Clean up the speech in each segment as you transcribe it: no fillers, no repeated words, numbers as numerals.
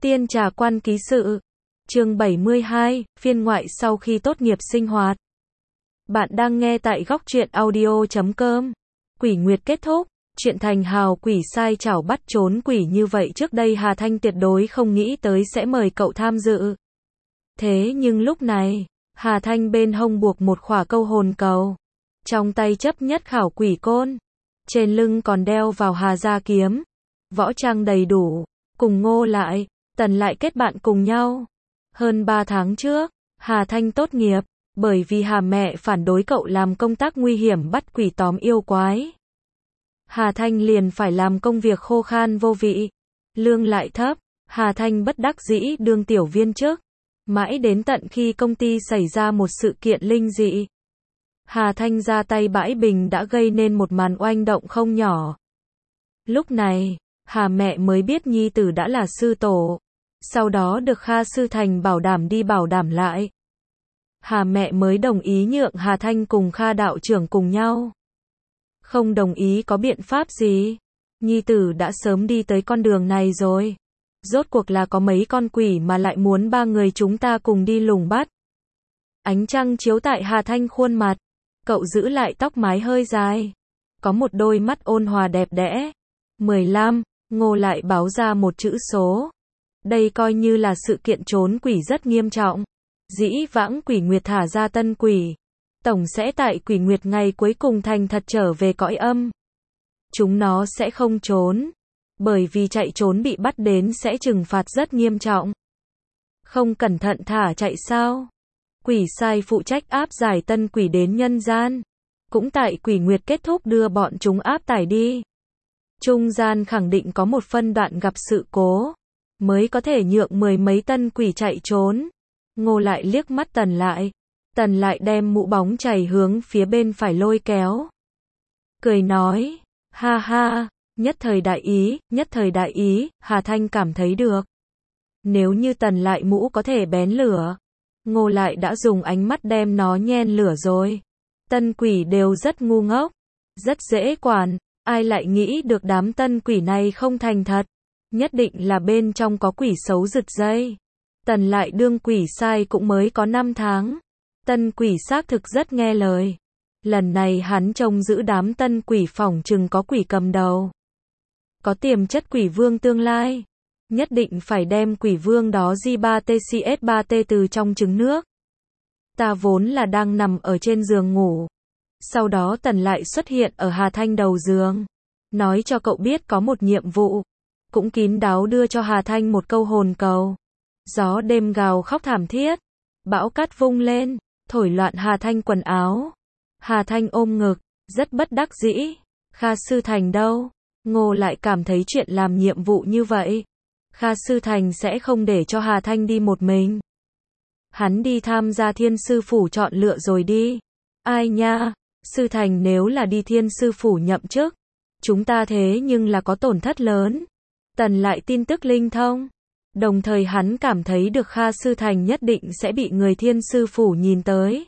Tiên trà quan ký sự. Chương 72, phiên ngoại sau khi tốt nghiệp sinh hoạt. Bạn đang nghe tại góc truyện audio.com. Quỷ Nguyệt kết thúc, chuyện thành hào quỷ sai chảo bắt trốn quỷ như vậy trước đây Hà Thanh tuyệt đối không nghĩ tới sẽ mời cậu tham dự. Thế nhưng lúc này, Hà Thanh bên hông buộc một khỏa câu hồn cầu, trong tay chấp nhất khảo quỷ côn, trên lưng còn đeo vào Hà gia kiếm, võ trang đầy đủ, cùng Ngô Lại, Tần Lại kết bạn cùng nhau. Hơn 3 tháng trước, Hà Thanh tốt nghiệp, bởi vì Hà mẹ phản đối cậu làm công tác nguy hiểm bắt quỷ tóm yêu quái. Hà Thanh liền phải làm công việc khô khan vô vị, lương lại thấp, Hà Thanh bất đắc dĩ đương tiểu viên chức. Mãi đến tận khi công ty xảy ra một sự kiện linh dị, Hà Thanh ra tay bãi bình đã gây nên một màn oanh động không nhỏ. Lúc này, Hà mẹ mới biết nhi tử đã là sư tổ, sau đó được Kha Sư Thành bảo đảm đi bảo đảm lại. Hà mẹ mới đồng ý nhượng Hà Thanh cùng Kha đạo trưởng cùng nhau. Không đồng ý có biện pháp gì, nhi tử đã sớm đi tới con đường này rồi. Rốt cuộc là có mấy con quỷ mà lại muốn ba người chúng ta cùng đi lùng bắt. Ánh trăng chiếu tại Hà Thanh khuôn mặt, cậu giữ lại tóc mái hơi dài, có một đôi mắt ôn hòa đẹp đẽ. 15, Ngô Lại báo ra một chữ số. Đây coi như là sự kiện trốn quỷ rất nghiêm trọng. Dĩ vãng Quỷ Nguyệt thả ra tân quỷ, tổng sẽ tại Quỷ Nguyệt ngày cuối cùng thành thật trở về cõi âm. Chúng nó sẽ không trốn, bởi vì chạy trốn bị bắt đến sẽ trừng phạt rất nghiêm trọng. Không cẩn thận thả chạy sao? Quỷ sai phụ trách áp giải tân quỷ đến nhân gian, cũng tại Quỷ Nguyệt kết thúc đưa bọn chúng áp tải đi. Trung gian khẳng định có một phân đoạn gặp sự cố, mới có thể nhượng mười mấy tân quỷ chạy trốn. Ngô Lại liếc mắt Tần Lại đem mũ bóng chảy hướng phía bên phải lôi kéo. Cười nói, ha ha, nhất thời đại ý, Hà Thanh cảm thấy được. Nếu như Tần Lại mũ có thể bén lửa, Ngô Lại đã dùng ánh mắt đem nó nhen lửa rồi. Tân quỷ đều rất ngu ngốc, rất dễ quản, ai lại nghĩ được đám tân quỷ này không thành thật. Nhất định là bên trong có quỷ xấu giật dây. Tần Lại đương quỷ sai cũng mới có 5 tháng. Tân quỷ xác thực rất nghe lời. Lần này hắn trông giữ đám tân quỷ phỏng chừng có quỷ cầm đầu. Có tiềm chất quỷ vương tương lai. Nhất định phải đem quỷ vương đó J3TCS3T từ trong trứng nước. Ta vốn là đang nằm ở trên giường ngủ. Sau đó Tần Lại xuất hiện ở Hà Thanh đầu giường. Nói cho cậu biết có một nhiệm vụ. Cũng kín đáo đưa cho Hà Thanh một câu hồn cầu. Gió đêm gào khóc thảm thiết. Bão cát vung lên, thổi loạn Hà Thanh quần áo. Hà Thanh ôm ngực, rất bất đắc dĩ. Kha Sư Thành đâu? Ngô Lại cảm thấy chuyện làm nhiệm vụ như vậy, Kha Sư Thành sẽ không để cho Hà Thanh đi một mình. Hắn đi tham gia Thiên Sư Phủ chọn lựa rồi đi. Ai nha, Sư Thành nếu là đi Thiên Sư Phủ nhậm chức, chúng ta thế nhưng là có tổn thất lớn. Tần Lại tin tức linh thông. Đồng thời hắn cảm thấy được Kha Sư Thành nhất định sẽ bị người Thiên Sư Phủ nhìn tới.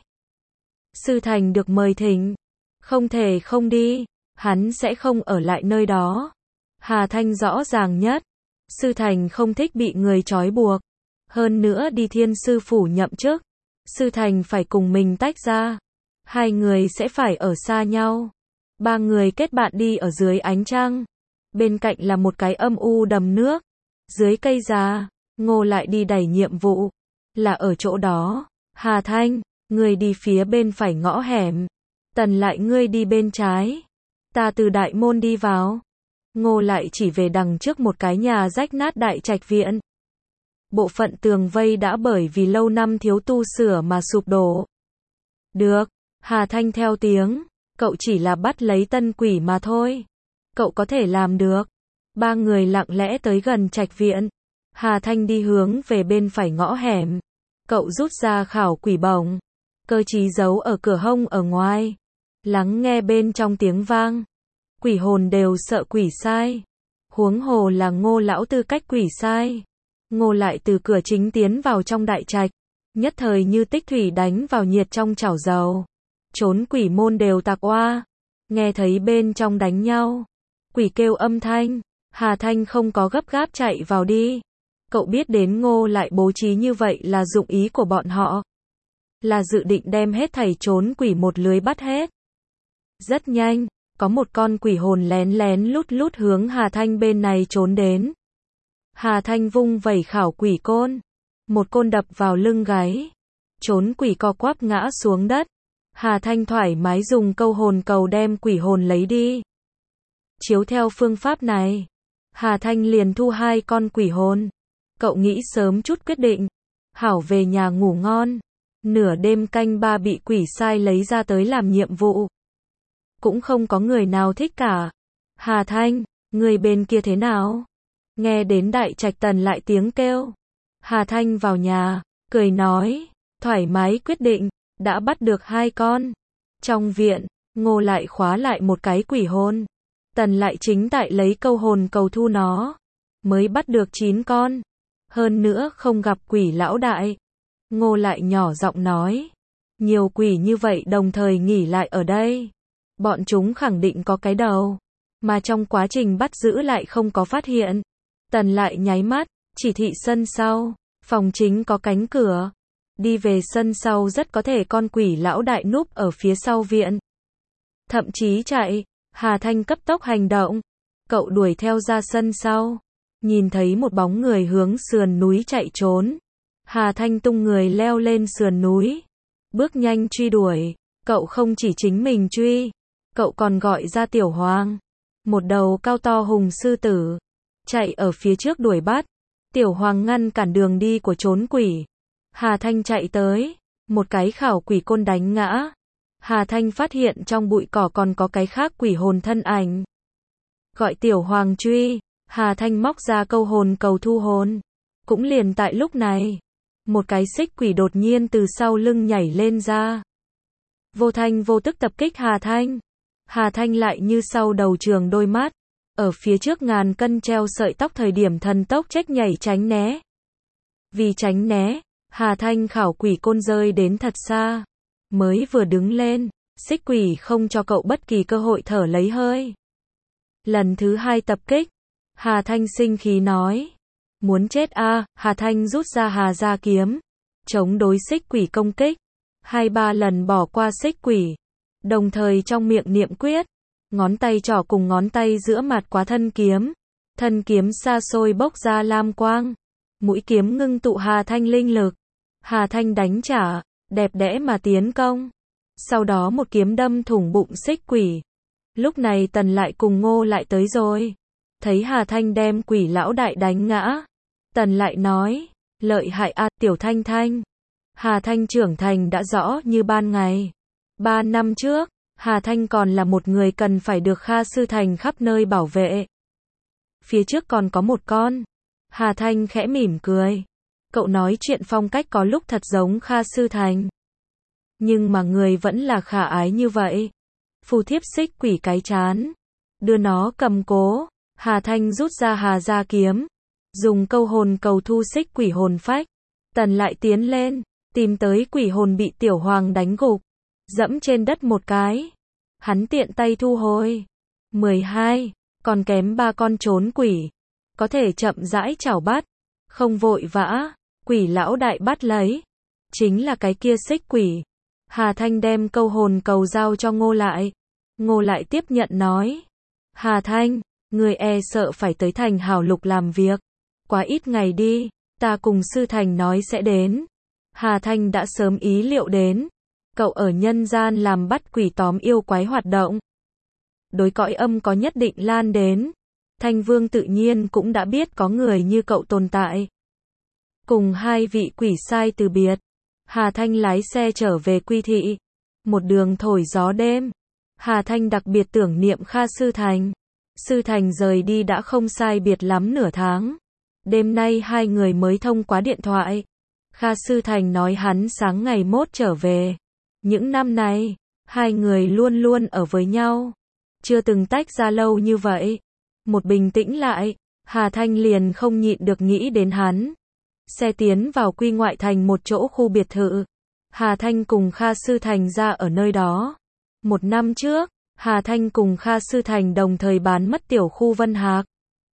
Sư Thành được mời thỉnh, không thể không đi, hắn sẽ không ở lại nơi đó. Hà Thanh rõ ràng nhất, Sư Thành không thích bị người trói buộc. Hơn nữa đi Thiên Sư Phủ nhậm chức, Sư Thành phải cùng mình tách ra. Hai người sẽ phải ở xa nhau. Ba người kết bạn đi ở dưới ánh trăng. Bên cạnh là một cái âm u đầm nước. Dưới cây già, Ngô Lại đi đẩy nhiệm vụ. Là ở chỗ đó. Hà Thanh, ngươi đi phía bên phải ngõ hẻm. Tần Lại ngươi đi bên trái. Ta từ đại môn đi vào. Ngô Lại chỉ về đằng trước một cái nhà rách nát đại trạch viện. Bộ phận tường vây đã bởi vì lâu năm thiếu tu sửa mà sụp đổ. Được, Hà Thanh theo tiếng, cậu chỉ là bắt lấy tân quỷ mà thôi. Cậu có thể làm được. Ba người lặng lẽ tới gần trạch viện. Hà Thanh đi hướng về bên phải ngõ hẻm. Cậu rút ra khảo quỷ bổng. Cơ trí giấu ở cửa hông ở ngoài. Lắng nghe bên trong tiếng vang. Quỷ hồn đều sợ quỷ sai. Huống hồ là Ngô lão tư cách quỷ sai. Ngô Lại từ cửa chính tiến vào trong đại trạch. Nhất thời như tích thủy đánh vào nhiệt trong chảo dầu. Trốn quỷ môn đều tạc oa. Nghe thấy bên trong đánh nhau. Quỷ kêu âm thanh. Hà Thanh không có gấp gáp chạy vào đi. Cậu biết đến Ngô lại bố trí như vậy là dụng ý của bọn họ. Là dự định đem hết thảy trốn quỷ một lưới bắt hết. Rất nhanh, có một con quỷ hồn lén lén lút lút hướng Hà Thanh bên này trốn đến. Hà Thanh vung vẩy khảo quỷ côn. Một côn đập vào lưng gáy. Trốn quỷ co quắp ngã xuống đất. Hà Thanh thoải mái dùng câu hồn cầu đem quỷ hồn lấy đi. Chiếu theo phương pháp này, Hà Thanh liền thu 2 con quỷ hồn. Cậu nghĩ sớm chút quyết định. Hảo về nhà ngủ ngon. Nửa đêm canh 3 bị quỷ sai lấy ra tới làm nhiệm vụ. Cũng không có người nào thích cả. Hà Thanh, người bên kia thế nào? Nghe đến Đại Trạch Tần lại tiếng kêu. Hà Thanh vào nhà, cười nói, thoải mái quyết định, đã bắt được 2 con. Trong viện, Ngô lại khóa lại một cái quỷ hồn. Tần lại chính tại lấy câu hồn cầu thu nó. Mới bắt được 9 con. Hơn nữa không gặp quỷ lão đại. Ngô lại nhỏ giọng nói. Nhiều quỷ như vậy đồng thời nghỉ lại ở đây. Bọn chúng khẳng định có cái đầu. Mà trong quá trình bắt giữ lại không có phát hiện. Tần lại nháy mắt, chỉ thị sân sau. Phòng chính có cánh cửa. Đi về sân sau rất có thể con quỷ lão đại núp ở phía sau viện. Thậm chí chạy. Hà Thanh cấp tốc hành động. Cậu đuổi theo ra sân sau. Nhìn thấy một bóng người hướng sườn núi chạy trốn. Hà Thanh tung người leo lên sườn núi. Bước nhanh truy đuổi. Cậu không chỉ chính mình truy. Cậu còn gọi ra Tiểu Hoàng. Một đầu cao to hùng sư tử. Chạy ở phía trước đuổi bắt. Tiểu Hoàng ngăn cản đường đi của trốn quỷ. Hà Thanh chạy tới. Một cái khảo quỷ côn đánh ngã. Hà Thanh phát hiện trong bụi cỏ còn có cái khác quỷ hồn thân ảnh. Gọi Tiểu Hoàng truy. Hà Thanh móc ra câu hồn cầu thu hồn. Cũng liền tại lúc này. Một cái xích quỷ đột nhiên từ sau lưng nhảy lên ra. Vô thanh vô tức tập kích Hà Thanh. Hà Thanh lại như sau đầu trường đôi mắt. Ở phía trước ngàn cân treo sợi tóc thời điểm thần tốc trách nhảy tránh né. Vì tránh né, Hà Thanh khảo quỷ côn rơi đến thật xa. Mới vừa đứng lên, xích quỷ không cho cậu bất kỳ cơ hội thở lấy hơi. Lần thứ 2 tập kích, Hà Thanh sinh khí nói. Muốn chết a? Hà Thanh rút ra Hà Gia kiếm. Chống đối xích quỷ công kích. 2-3 lần bỏ qua xích quỷ. Đồng thời trong miệng niệm quyết. Ngón tay trỏ cùng ngón tay giữa mặt quá thân kiếm. Thân kiếm xa xôi bốc ra lam quang. Mũi kiếm ngưng tụ Hà Thanh linh lực. Hà Thanh đánh trả, đẹp đẽ mà tiến công. Sau đó một kiếm đâm thủng bụng xích quỷ. Lúc này Tần lại cùng Ngô lại tới rồi. Thấy Hà Thanh đem quỷ lão đại đánh ngã. Tần lại nói, lợi hại a Tiểu Thanh Thanh. Hà Thanh trưởng thành đã rõ như ban ngày. 3 năm trước, Hà Thanh còn là một người cần phải được Kha Sư Thành khắp nơi bảo vệ. Phía trước còn có một con. Hà Thanh khẽ mỉm cười. Cậu nói chuyện phong cách có lúc thật giống Kha Sư Thành. Nhưng mà người vẫn là khả ái như vậy. Phù thiếp xích quỷ cái chán. Đưa nó cầm cố. Hà Thanh rút ra Hà Gia kiếm. Dùng câu hồn cầu thu xích quỷ hồn phách. Tần lại tiến lên. Tìm tới quỷ hồn bị Tiểu Hoàng đánh gục. Dẫm trên đất một cái. Hắn tiện tay thu hồi. 12. Còn kém 3 con trốn quỷ. Có thể chậm rãi chảo bắt. Không vội vã. Quỷ lão đại bắt lấy. Chính là cái kia xích quỷ. Hà Thanh đem câu hồn cầu giao cho Ngô lại. Ngô lại tiếp nhận nói. Hà Thanh, người e sợ phải tới thành Hảo Lục làm việc. Quá ít ngày đi. Ta cùng Sư Thành nói sẽ đến. Hà Thanh đã sớm ý liệu đến. Cậu ở nhân gian làm bắt quỷ tóm yêu quái hoạt động. Đối cõi âm có nhất định lan đến. Thanh Vương tự nhiên cũng đã biết có người như cậu tồn tại. Cùng 2 vị quỷ sai từ biệt. Hà Thanh lái xe trở về Quy Thị. Một đường thổi gió đêm. Hà Thanh đặc biệt tưởng niệm Kha Sư Thành. Sư Thành rời đi đã không sai biệt lắm nửa tháng. Đêm nay 2 người mới thông qua điện thoại. Kha Sư Thành nói hắn sáng ngày mốt trở về. Những năm này, 2 người luôn luôn ở với nhau. Chưa từng tách ra lâu như vậy. Một bình tĩnh lại, Hà Thanh liền không nhịn được nghĩ đến hắn. Xe tiến vào Quy ngoại thành một chỗ khu biệt thự. Hà Thanh cùng Kha Sư Thành ra ở nơi đó. 1 năm trước, Hà Thanh cùng Kha Sư Thành đồng thời bán mất tiểu khu Vân Hạc.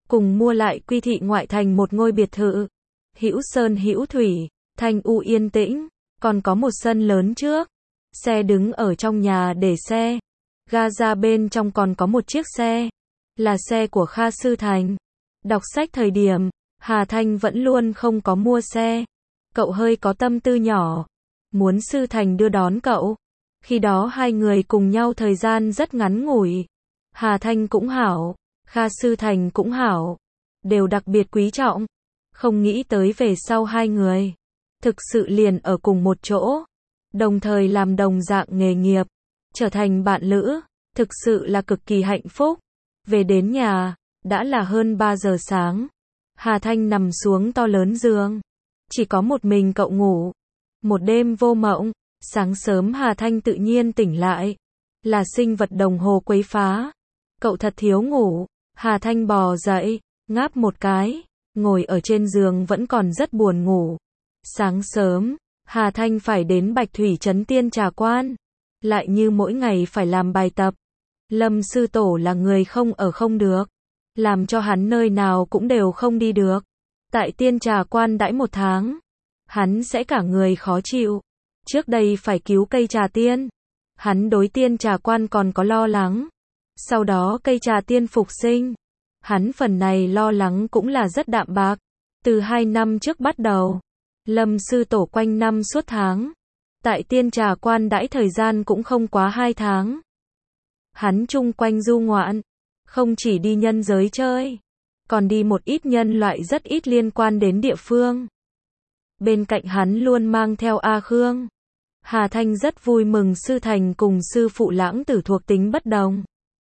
cùng mua lại Quy thị ngoại thành một ngôi biệt thự. Hữu sơn hữu thủy, thanh u yên tĩnh, còn có một sân lớn trước. Xe đứng ở trong nhà để xe. Ga ra bên trong còn có một chiếc xe. Là xe của Kha Sư Thành. Đọc sách thời điểm, Hà Thanh vẫn luôn không có mua xe. Cậu hơi có tâm tư nhỏ. Muốn Sư Thành đưa đón cậu. Khi đó hai người cùng nhau thời gian rất ngắn ngủi. Hà Thanh cũng hảo, Kha Sư Thành cũng hảo. Đều đặc biệt quý trọng. Không nghĩ tới về sau hai người. Thực sự liền ở cùng một chỗ. Đồng thời làm đồng dạng nghề nghiệp. Trở thành bạn lữ. Thực sự là cực kỳ hạnh phúc. Về đến nhà, đã là hơn 3 giờ sáng. Hà Thanh nằm xuống to lớn giường. Chỉ có một mình cậu ngủ. Một đêm vô mộng. Sáng sớm Hà Thanh tự nhiên tỉnh lại. Là sinh vật đồng hồ quấy phá. Cậu thật thiếu ngủ. Hà Thanh bò dậy, ngáp một cái. Ngồi ở trên giường vẫn còn rất buồn ngủ. Sáng sớm, Hà Thanh phải đến Bạch Thủy Trấn Tiên Trà Quan. Lại như mỗi ngày phải làm bài tập. Lâm sư tổ là người không ở không được. Làm cho hắn nơi nào cũng đều không đi được. Tại Tiên Trà Quan đãi 1 tháng. Hắn sẽ cả người khó chịu. Trước đây phải cứu cây trà tiên. Hắn đối Tiên Trà Quan còn có lo lắng. Sau đó cây trà tiên phục sinh. Hắn phần này lo lắng cũng là rất đạm bạc. Từ 2 năm trước bắt đầu. Lâm sư tổ quanh năm suốt tháng. Tại Tiên Trà Quan đãi thời gian cũng không quá 2 tháng. Hắn chung quanh du ngoạn. Không chỉ đi nhân giới chơi. Còn đi một ít nhân loại rất ít liên quan đến địa phương. Bên cạnh hắn luôn mang theo A Khương. Hà Thanh rất vui mừng Sư Thành cùng sư phụ Lãng Tử thuộc tính bất đồng.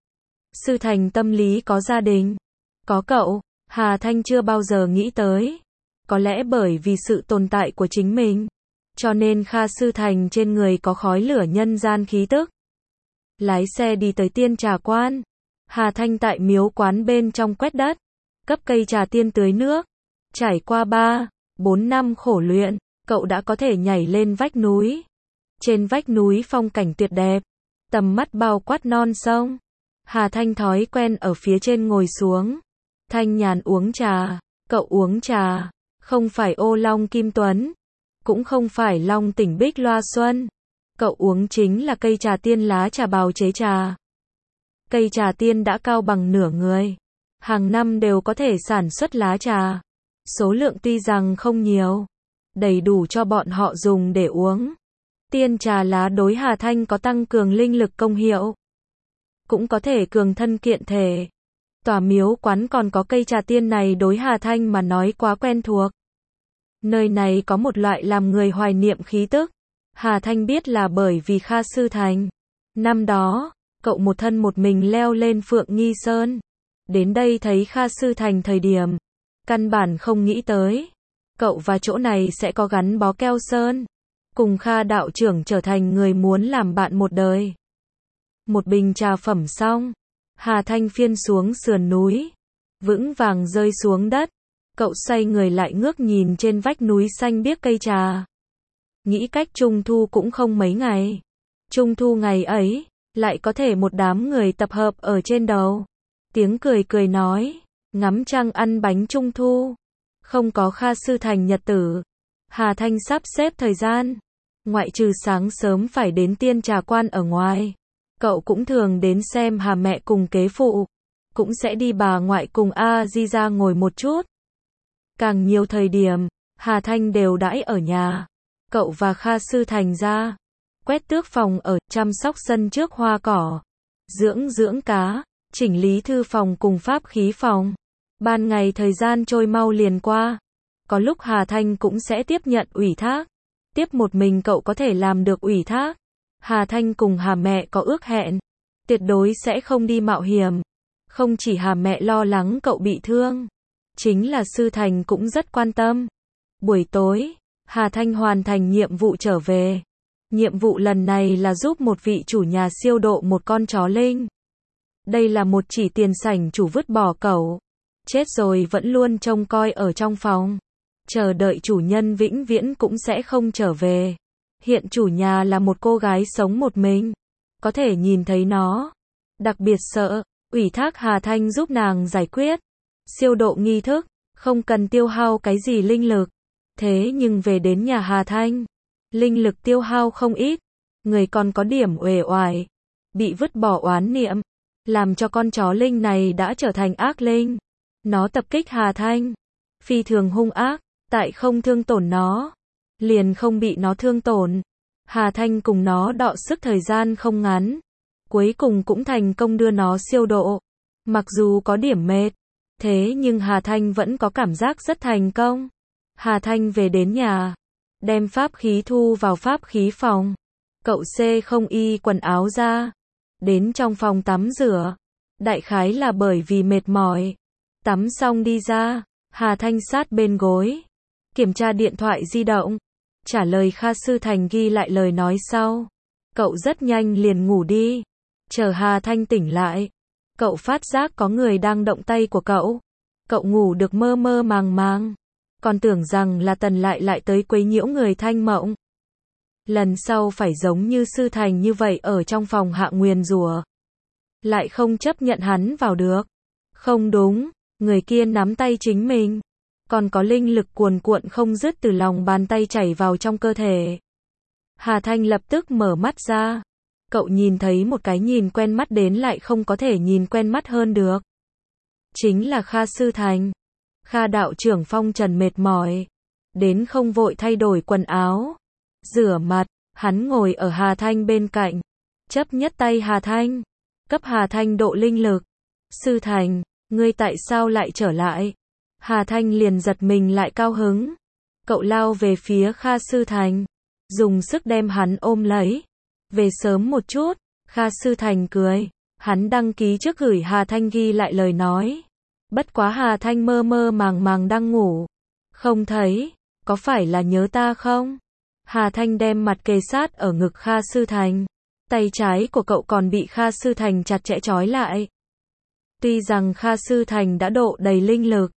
Sư Thành tâm lý có gia đình. Có cậu, Hà Thanh chưa bao giờ nghĩ tới. Có lẽ bởi vì sự tồn tại của chính mình. Cho nên Kha Sư Thành trên người có khói lửa nhân gian khí tức. Lái xe đi tới Tiên Trà Quan. Hà Thanh tại miếu quán bên trong quét đất. Cấp cây trà tiên tưới nước. Trải qua 3-4 năm khổ luyện, cậu đã có thể nhảy lên vách núi. Trên vách núi phong cảnh tuyệt đẹp. Tầm mắt bao quát non sông. Hà Thanh thói quen ở phía trên ngồi xuống. Thanh nhàn uống trà. Cậu uống trà. Không phải ô long kim tuấn. Cũng không phải long tỉnh bích loa xuân. Cậu uống chính là cây trà tiên lá trà bào chế trà. Cây trà tiên đã cao bằng nửa người. Hàng năm đều có thể sản xuất lá trà. Số lượng tuy rằng không nhiều. Đầy đủ cho bọn họ dùng để uống. Tiên trà lá đối Hà Thanh có tăng cường linh lực công hiệu. Cũng có thể cường thân kiện thể. Tòa miếu quán còn có cây trà tiên này đối Hà Thanh mà nói quá quen thuộc. Nơi này có một loại làm người hoài niệm khí tức. Hà Thanh biết là bởi vì Kha Sư Thành. Năm đó, cậu một thân một mình leo lên Phượng Nghi Sơn. Đến đây thấy Kha Sư Thành thời điểm. Căn bản không nghĩ tới. Cậu và chỗ này sẽ có gắn bó keo sơn. Cùng Kha đạo trưởng trở thành người muốn làm bạn một đời. Một bình trà phẩm xong. Hà Thanh phiên xuống sườn núi. Vững vàng rơi xuống đất. Cậu xoay người lại ngước nhìn trên vách núi xanh biếc cây trà. Nghĩ cách Trung Thu cũng không mấy ngày. Trung Thu ngày ấy, lại có thể một đám người tập hợp ở trên đầu. Tiếng cười cười nói, ngắm trăng ăn bánh Trung Thu. Không có Kha Sư Thành nhật tử. Hà Thanh sắp xếp thời gian. Ngoại trừ sáng sớm phải đến Tiên Trà Quan ở ngoài. Cậu cũng thường đến xem Hà mẹ cùng kế phụ. Cũng sẽ đi bà ngoại cùng A Di ra ngồi một chút. Càng nhiều thời điểm, Hà Thanh đều đãi ở nhà. Cậu và Kha Sư Thành ra. Quét tước phòng ở, chăm sóc sân trước hoa cỏ. Dưỡng cá, chỉnh lý thư phòng cùng pháp khí phòng. Ban ngày thời gian trôi mau liền qua. Có lúc Hà Thanh cũng sẽ tiếp nhận ủy thác. Tiếp một mình cậu có thể làm được ủy thác. Hà Thanh cùng Hà mẹ có ước hẹn. Tuyệt đối sẽ không đi mạo hiểm. Không chỉ Hà mẹ lo lắng cậu bị thương. Chính là Sư Thành cũng rất quan tâm. Buổi tối, Hà Thanh hoàn thành nhiệm vụ trở về. Nhiệm vụ lần này là giúp một vị chủ nhà siêu độ một con chó linh. Đây là một chỉ tiền sảnh chủ vứt bỏ cẩu. Chết rồi vẫn luôn trông coi ở trong phòng. Chờ đợi chủ nhân vĩnh viễn cũng sẽ không trở về. Hiện chủ nhà là một cô gái sống một mình. Có thể nhìn thấy nó. Đặc biệt sợ, ủy thác Hà Thanh giúp nàng giải quyết. siêu độ nghi thức, không cần tiêu hao cái gì linh lực. Thế nhưng về đến nhà Hà Thanh, linh lực tiêu hao không ít, người còn có điểm uể oải, bị vứt bỏ oán niệm, làm cho con chó linh này đã trở thành ác linh. Nó tập kích Hà Thanh, phi thường hung ác, tại không thương tổn nó, liền không bị nó thương tổn. Hà Thanh cùng nó đọ sức thời gian không ngắn, cuối cùng cũng thành công đưa nó siêu độ. Mặc dù có điểm mệt, thế nhưng Hà Thanh vẫn có cảm giác rất thành công. Hà Thanh về đến nhà, đem pháp khí thu vào pháp khí phòng. Cậu C không y quần áo ra, đến trong phòng tắm rửa. Đại khái là bởi vì mệt mỏi. Tắm xong đi ra, Hà Thanh sát bên gối, kiểm tra điện thoại di động, trả lời Kha Sư Thành ghi lại lời nói sau. Cậu rất nhanh liền ngủ đi. Chờ Hà Thanh tỉnh lại, cậu phát giác có người đang động tay của cậu. Cậu ngủ được mơ mơ màng màng, còn tưởng rằng là Tần lại tới quấy nhiễu người thanh mộng. Lần sau phải giống như Sư Thành như vậy ở trong phòng hạ nguyền rủa. Lại không chấp nhận hắn vào được. Không đúng, người kia nắm tay chính mình, còn có linh lực cuồn cuộn không dứt từ lòng bàn tay chảy vào trong cơ thể. Hà Thanh lập tức mở mắt ra. Cậu nhìn thấy một cái nhìn quen mắt đến lại không có thể nhìn quen mắt hơn được. Chính là Kha Sư Thành. Kha đạo trưởng phong trần mệt mỏi, đến không vội thay đổi quần áo, rửa mặt, hắn ngồi ở Hà Thanh bên cạnh, chấp nhất tay Hà Thanh, cấp Hà Thanh độ linh lực. Sư Thành, ngươi tại sao lại trở lại? Hà Thanh liền giật mình lại cao hứng. Cậu lao về phía Kha Sư Thành, dùng sức đem hắn ôm lấy. Về sớm một chút. Kha Sư Thành cười, hắn đăng ký trước gửi Hà Thanh ghi lại lời nói. Bất quá Hà Thanh mơ mơ màng màng đang ngủ, không thấy, có phải là nhớ ta không? Hà Thanh đem mặt kề sát ở ngực Kha Sư Thành, tay trái của cậu còn bị Kha Sư Thành chặt chẽ trói lại. Tuy rằng Kha Sư Thành đã độ đầy linh lực,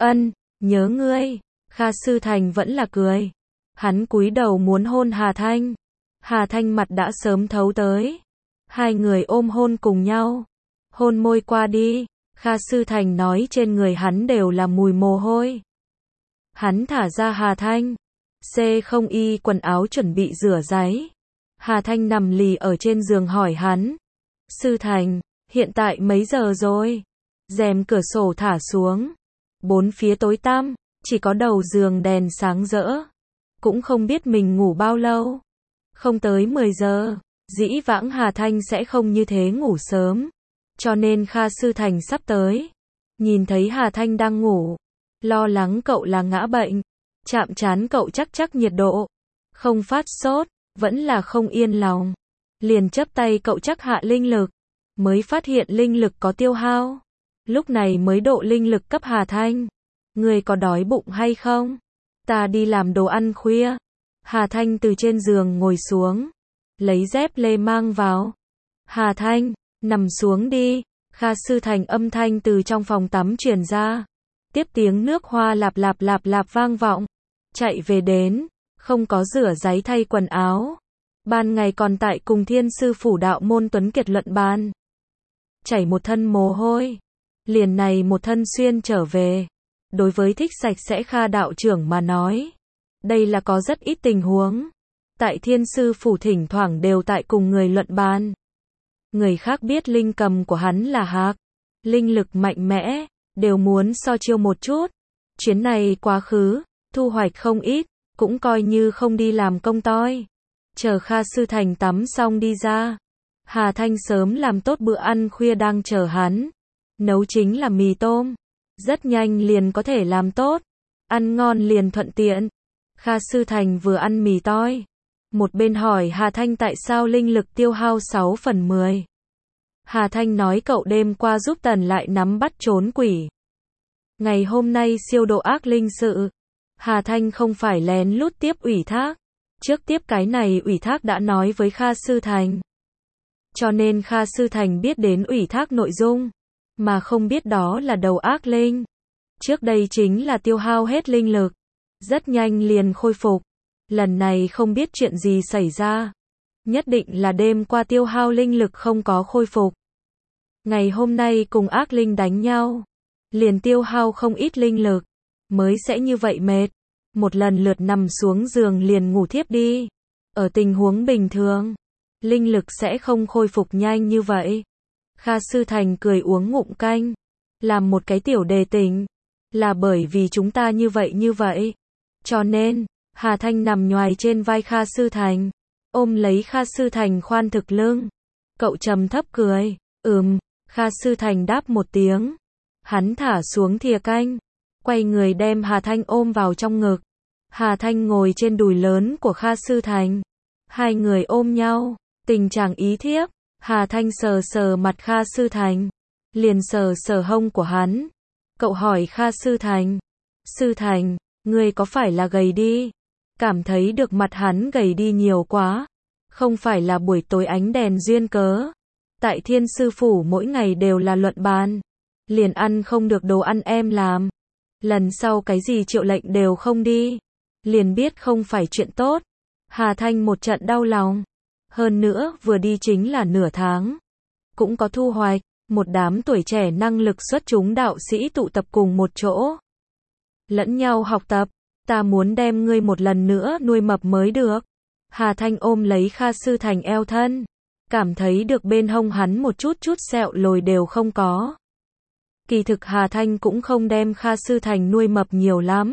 nhớ ngươi, Kha Sư Thành vẫn là cười. Hắn cúi đầu muốn hôn Hà Thanh. Hà Thanh mặt đã sớm thấu tới. Hai người ôm hôn cùng nhau. Hôn môi qua đi. Kha Sư Thành nói trên người hắn đều là mùi mồ hôi. Hắn thả ra Hà Thanh. C không y quần áo chuẩn bị rửa ráy. Hà Thanh nằm lì ở trên giường hỏi hắn. Sư Thành, hiện tại mấy giờ rồi? Rèm cửa sổ thả xuống. Bốn phía tối tăm, chỉ có đầu giường đèn sáng rỡ. Cũng không biết mình ngủ bao lâu. Không tới 10 giờ. Dĩ vãng Hà Thanh sẽ không như thế ngủ sớm. Cho nên Kha Sư Thành sắp tới. Nhìn thấy Hà Thanh đang ngủ. Lo lắng cậu là ngã bệnh. Chạm trán cậu chắc nhiệt độ. Không phát sốt, vẫn là không yên lòng. Liền chấp tay cậu chắc hạ linh lực. Mới phát hiện linh lực có tiêu hao. Lúc này mới độ linh lực cấp Hà Thanh. Người có đói bụng hay không? Ta đi làm đồ ăn khuya. Hà Thanh từ trên giường ngồi xuống. Lấy dép lê mang vào. Hà Thanh, nằm xuống đi. Kha Sư Thành âm thanh từ trong phòng tắm truyền ra. Tiếp tiếng nước hoa lạp vang vọng. Chạy về đến, không có rửa ráy thay quần áo. Ban ngày còn tại cùng Thiên sư phủ đạo môn Tuấn Kiệt luận bàn. Chảy một thân mồ hôi. Liền này một thân xuyên trở về. Đối với thích sạch sẽ Kha đạo trưởng mà nói, đây là có rất ít tình huống. Tại Thiên sư phủ thỉnh thoảng đều tại cùng người luận bàn. Người khác biết linh cầm của hắn là hạc, linh lực mạnh mẽ, đều muốn so chiêu một chút. Chuyến này quá khứ, thu hoạch không ít, cũng coi như không đi làm công toi. Chờ Kha Sư Thành tắm xong đi ra. Hà Thanh sớm làm tốt bữa ăn khuya đang chờ hắn. Nấu chính là mì tôm. Rất nhanh liền có thể làm tốt. Ăn ngon liền thuận tiện. Kha Sư Thành vừa ăn mì toi. Một bên hỏi Hà Thanh tại sao linh lực tiêu hao 6/10. Hà Thanh nói cậu đêm qua giúp Tần lại nắm bắt trốn quỷ. Ngày hôm nay siêu độ ác linh sự. Hà Thanh không phải lén lút tiếp ủy thác. Trước tiếp cái này ủy thác đã nói với Kha Sư Thành. Cho nên Kha Sư Thành biết đến ủy thác nội dung, mà không biết đó là đầu ác linh. Trước đây chính là tiêu hao hết linh lực. Rất nhanh liền khôi phục. Lần này không biết chuyện gì xảy ra. Nhất định là đêm qua tiêu hao linh lực không có khôi phục. Ngày hôm nay cùng ác linh đánh nhau. liền tiêu hao không ít linh lực, mới sẽ như vậy mệt. Một lần lượt nằm xuống giường liền ngủ thiếp đi. Ở tình huống bình thường, linh lực sẽ không khôi phục nhanh như vậy. Kha Sư Thành cười uống ngụm canh, làm một cái tiểu đề tình, là bởi vì chúng ta như vậy. Cho nên, Hà Thanh nằm nhoài trên vai Kha Sư Thành, ôm lấy Kha Sư Thành khoan thực lưng. Cậu trầm thấp cười, Kha Sư Thành đáp một tiếng. Hắn thả xuống thìa canh, quay người đem Hà Thanh ôm vào trong ngực. Hà Thanh ngồi trên đùi lớn của Kha Sư Thành. Hai người ôm nhau, tình trạng ý thiếp. Hà Thanh sờ sờ mặt Kha Sư Thành, liền sờ sờ hông của hắn. Cậu hỏi Kha Sư Thành, Sư Thành, ngươi có phải là gầy đi? Cảm thấy được mặt hắn gầy đi nhiều quá. Không phải là buổi tối ánh đèn duyên cớ. Tại Thiên Sư Phủ mỗi ngày đều là luận bàn. Liền ăn không được đồ ăn em làm. Lần sau cái gì triệu lệnh đều không đi. Liền biết không phải chuyện tốt. Hà Thanh một trận đau lòng. Hơn nữa vừa đi chính là nửa tháng. Cũng có thu hoạch. Một đám tuổi trẻ năng lực xuất chúng đạo sĩ tụ tập cùng một chỗ. Lẫn nhau học tập. Ta muốn đem ngươi một lần nữa nuôi mập mới được. Hà Thanh ôm lấy Kha Sư Thành eo thân. Cảm thấy được bên hông hắn một chút sẹo lồi đều không có. Kỳ thực Hà Thanh cũng không đem Kha Sư Thành nuôi mập nhiều lắm.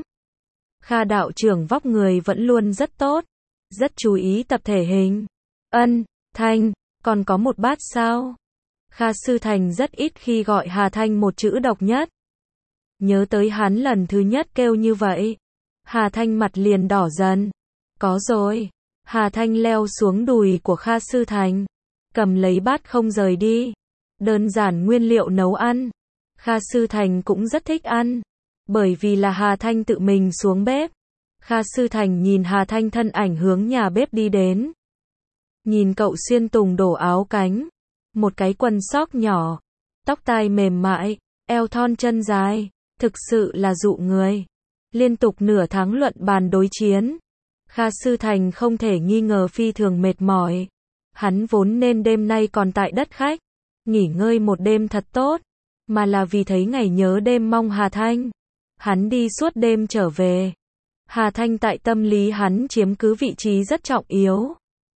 Kha đạo trưởng vóc người vẫn luôn rất tốt. Rất chú ý tập thể hình. Thanh, còn có một bát sao? Kha Sư Thành rất ít khi gọi Hà Thanh một chữ độc nhất. Nhớ tới hắn lần thứ nhất kêu như vậy. Hà Thanh mặt liền đỏ dần. Có rồi. Hà Thanh leo xuống đùi của Kha Sư Thành. Cầm lấy bát không rời đi. Đơn giản nguyên liệu nấu ăn. Kha Sư Thành cũng rất thích ăn. Bởi vì là Hà Thanh tự mình xuống bếp. Kha Sư Thành nhìn Hà Thanh thân ảnh hướng nhà bếp đi đến. Nhìn cậu xuyên tùng đổ áo cánh. Một cái quần sóc nhỏ. Tóc tai mềm mại. Eo thon chân dài. Thực sự là dụ người. Liên tục nửa tháng luận bàn đối chiến. Kha Sư Thành không thể nghi ngờ phi thường mệt mỏi. Hắn vốn nên đêm nay còn tại đất khách. Nghỉ ngơi một đêm thật tốt. Mà là vì thấy ngày nhớ đêm mong Hà Thanh. Hắn đi suốt đêm trở về. Hà Thanh tại tâm lý hắn chiếm cứ vị trí rất trọng yếu.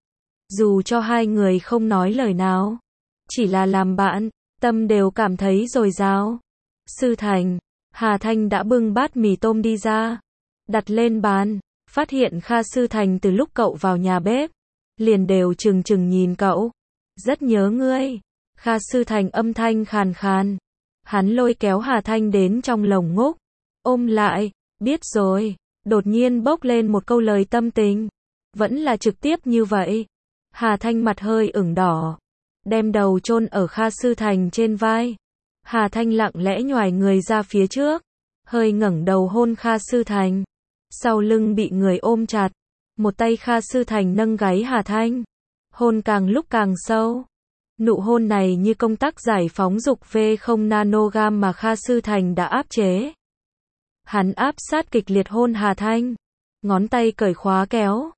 Dù cho hai người không nói lời nào. Chỉ là làm bạn, tâm đều cảm thấy dồi dào. Sư Thành, Hà Thanh đã bưng bát mì tôm đi ra. Đặt lên bàn, phát hiện Kha Sư Thành từ lúc cậu vào nhà bếp. Liền đều chừng nhìn cậu. Rất nhớ ngươi. Kha Sư Thành âm thanh khàn khàn. Hắn lôi kéo Hà Thanh đến trong lồng ngúc. Ôm lại, biết rồi. Đột nhiên bốc lên một câu lời tâm tình. Vẫn là trực tiếp như vậy. Hà Thanh mặt hơi ửng đỏ. Đem đầu chôn ở Kha Sư Thành trên vai. Hà Thanh lặng lẽ nhoài người ra phía trước. Hơi ngẩng đầu hôn Kha Sư Thành. Sau lưng bị người ôm chặt. Một tay Kha Sư Thành nâng gáy Hà Thanh. Hôn càng lúc càng sâu. Nụ hôn này như công tắc giải phóng dục V0 nanogam mà Kha Sư Thành đã áp chế. Hắn áp sát kịch liệt hôn Hà Thanh. Ngón tay cởi khóa kéo.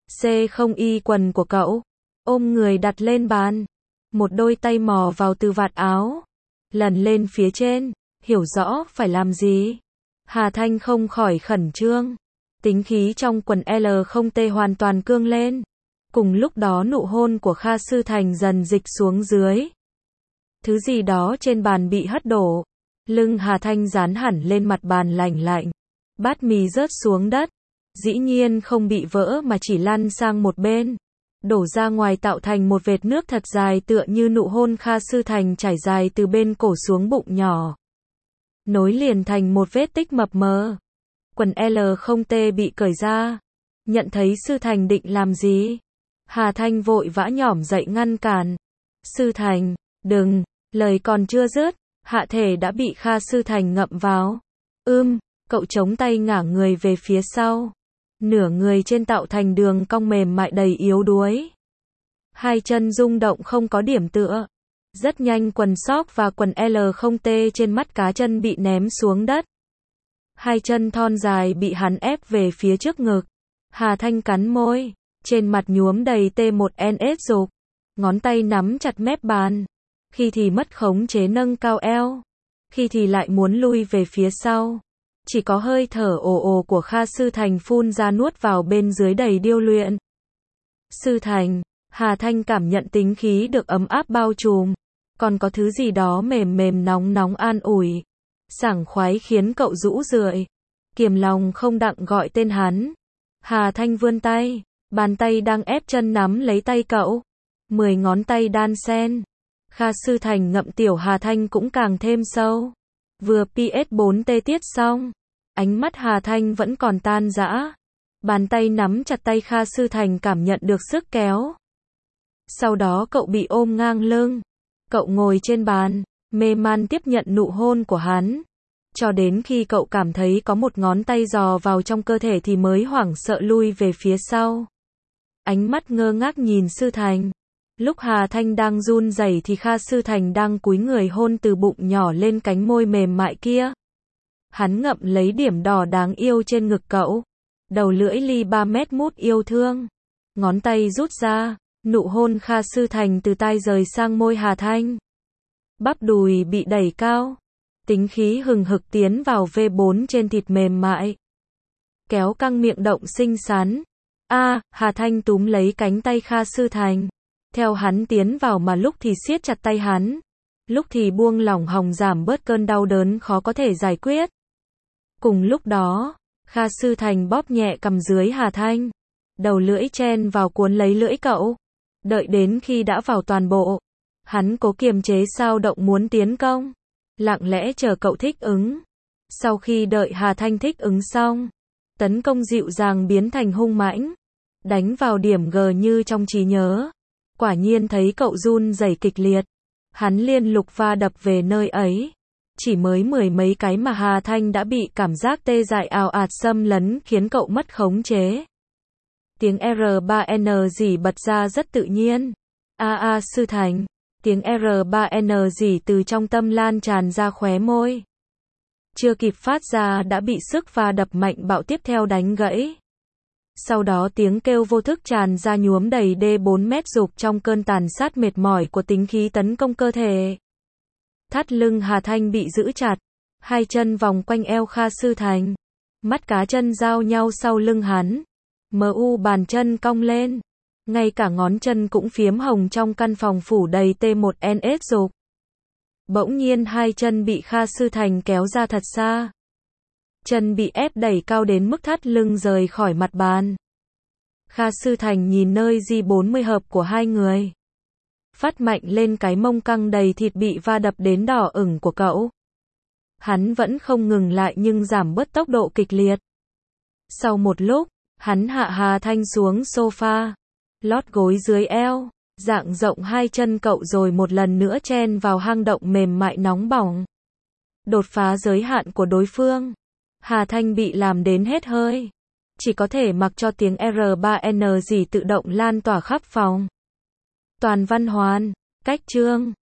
C0y quần của cậu. Ôm người đặt lên bàn. Một đôi tay mò vào từ vạt áo. Lần lên phía trên. Hiểu rõ phải làm gì. Hà Thanh không khỏi khẩn trương. Tính khí trong quần L0T hoàn toàn cương lên. Cùng lúc đó nụ hôn của Kha Sư Thành dần dịch xuống dưới. Thứ gì đó trên bàn bị hất đổ. Lưng Hà Thanh dán hẳn lên mặt bàn lạnh lạnh. Bát mì rớt xuống đất. Dĩ nhiên không bị vỡ mà chỉ lăn sang một bên. Đổ ra ngoài tạo thành một vệt nước thật dài tựa như nụ hôn Kha Sư Thành trải dài từ bên cổ xuống bụng nhỏ. Nối liền thành một vết tích mập mờ. Quần L0T bị cởi ra. Nhận thấy Sư Thành định làm gì. Hà Thanh vội vã nhỏm dậy ngăn cản. Sư Thành, đừng, lời còn chưa dứt, hạ thể đã bị Kha Sư Thành ngậm vào. Cậu chống tay ngả người về phía sau. Nửa người trên tạo thành đường cong mềm mại đầy yếu đuối. Hai chân rung động không có điểm tựa. Rất nhanh quần sóc và quần L0T trên mắt cá chân bị ném xuống đất. Hai chân thon dài bị hắn ép về phía trước ngực. Hà Thanh cắn môi. Trên mặt nhuốm đầy T1NS dục. Ngón tay nắm chặt mép bàn. Khi thì mất khống chế nâng cao eo. khi thì lại muốn lui về phía sau. Chỉ có hơi thở ồ ồ của Kha Sư Thành phun ra nuốt vào bên dưới đầy điêu luyện. Sư Thành, Hà Thanh cảm nhận tính khí được ấm áp bao trùm, còn có thứ gì đó mềm mềm nóng nóng an ủi, sảng khoái khiến cậu rũ rượi, kiềm lòng không đặng gọi tên hắn. Hà Thanh vươn tay, bàn tay đang ép chân nắm lấy tay cậu, 10 ngón tay đan xen. Kha Sư Thành ngậm tiểu Hà Thanh cũng càng thêm sâu. Vừa PS4T tiết xong, ánh mắt Hà Thanh vẫn còn tan rã. Bàn tay nắm chặt tay Kha Sư Thành cảm nhận được sức kéo. Sau đó cậu bị ôm ngang lưng. Cậu ngồi trên bàn, mê man tiếp nhận nụ hôn của hắn. Cho đến khi cậu cảm thấy có một ngón tay dò vào trong cơ thể thì mới hoảng sợ lui về phía sau. Ánh mắt ngơ ngác nhìn Sư Thành. Lúc Hà Thanh đang run rẩy thì Kha Sư Thành đang cúi người hôn từ bụng nhỏ lên cánh môi mềm mại kia. Hắn ngậm lấy điểm đỏ đáng yêu trên ngực cậu. Đầu lưỡi ly 3 mét mút yêu thương. Ngón tay rút ra, nụ hôn Kha Sư Thành từ tai rời sang môi Hà Thanh. Bắp đùi bị đẩy cao. Tính khí hừng hực tiến vào V4 trên thịt mềm mại. Kéo căng miệng động xinh xắn. Hà Thanh túm lấy cánh tay Kha Sư Thành. Theo hắn tiến vào mà lúc thì siết chặt tay hắn. Lúc thì buông lỏng hòng giảm bớt cơn đau đớn khó có thể giải quyết. Cùng lúc đó, Kha Sư Thành bóp nhẹ cằm dưới Hà Thanh. Đầu lưỡi chen vào cuốn lấy lưỡi cậu. Đợi đến khi đã vào toàn bộ. Hắn cố kiềm chế sao động muốn tiến công. Lặng lẽ chờ cậu thích ứng. Sau khi đợi Hà Thanh thích ứng xong, tấn công dịu dàng biến thành hung mãnh. Đánh vào điểm G như trong trí nhớ. Quả nhiên thấy cậu run rẩy kịch liệt. Hắn liên lục va đập về nơi ấy. Chỉ mới 10 mấy cái mà Hà Thanh đã bị cảm giác tê dại ào ạt xâm lấn khiến cậu mất khống chế. Tiếng R3N rỉ bật ra rất tự nhiên. Sư Thành. Tiếng R3N rỉ từ trong tâm lan tràn ra khóe môi. Chưa kịp phát ra đã bị sức va đập mạnh bạo tiếp theo đánh gãy. Sau đó tiếng kêu vô thức tràn ra nhuốm đầy D4 mét dục trong cơn tàn sát mệt mỏi của tính khí tấn công cơ thể. Thắt lưng Hà Thanh bị giữ chặt. Hai chân vòng quanh eo Kha Sư Thành. Mắt cá chân giao nhau sau lưng hắn. Bàn chân cong lên. Ngay cả ngón chân cũng phiếm hồng trong căn phòng phủ đầy T1NS dục. Bỗng nhiên hai chân bị Kha Sư Thành kéo ra thật xa. Chân bị ép đẩy cao đến mức thắt lưng rời khỏi mặt bàn. Kha Sư Thành nhìn nơi J40 hợp của hai người. Phát mạnh lên cái mông căng đầy thịt bị va đập đến đỏ ửng của cậu. Hắn vẫn không ngừng lại nhưng giảm bớt tốc độ kịch liệt. Sau một lúc, hắn hạ Hà Thanh xuống sofa. Lót gối dưới eo, dạng rộng hai chân cậu rồi một lần nữa chen vào hang động mềm mại nóng bỏng. Đột phá giới hạn của đối phương. Hà Thanh bị làm đến hết hơi. Chỉ có thể mặc cho tiếng R3N rỉ tự động lan tỏa khắp phòng. Toàn văn hoàn, cách chương.